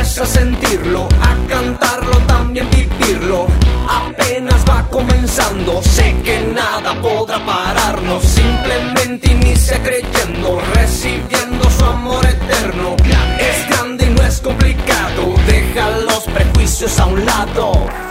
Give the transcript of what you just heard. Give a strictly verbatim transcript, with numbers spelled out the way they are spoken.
empieza a sentirlo, a cantarlo, también vivirlo. Apenas va comenzando, sé que nada podrá pararnos. Simplemente inicia creyendo, recibiendo su amor eterno. Es grande y no es complicado, deja los prejuicios a un lado.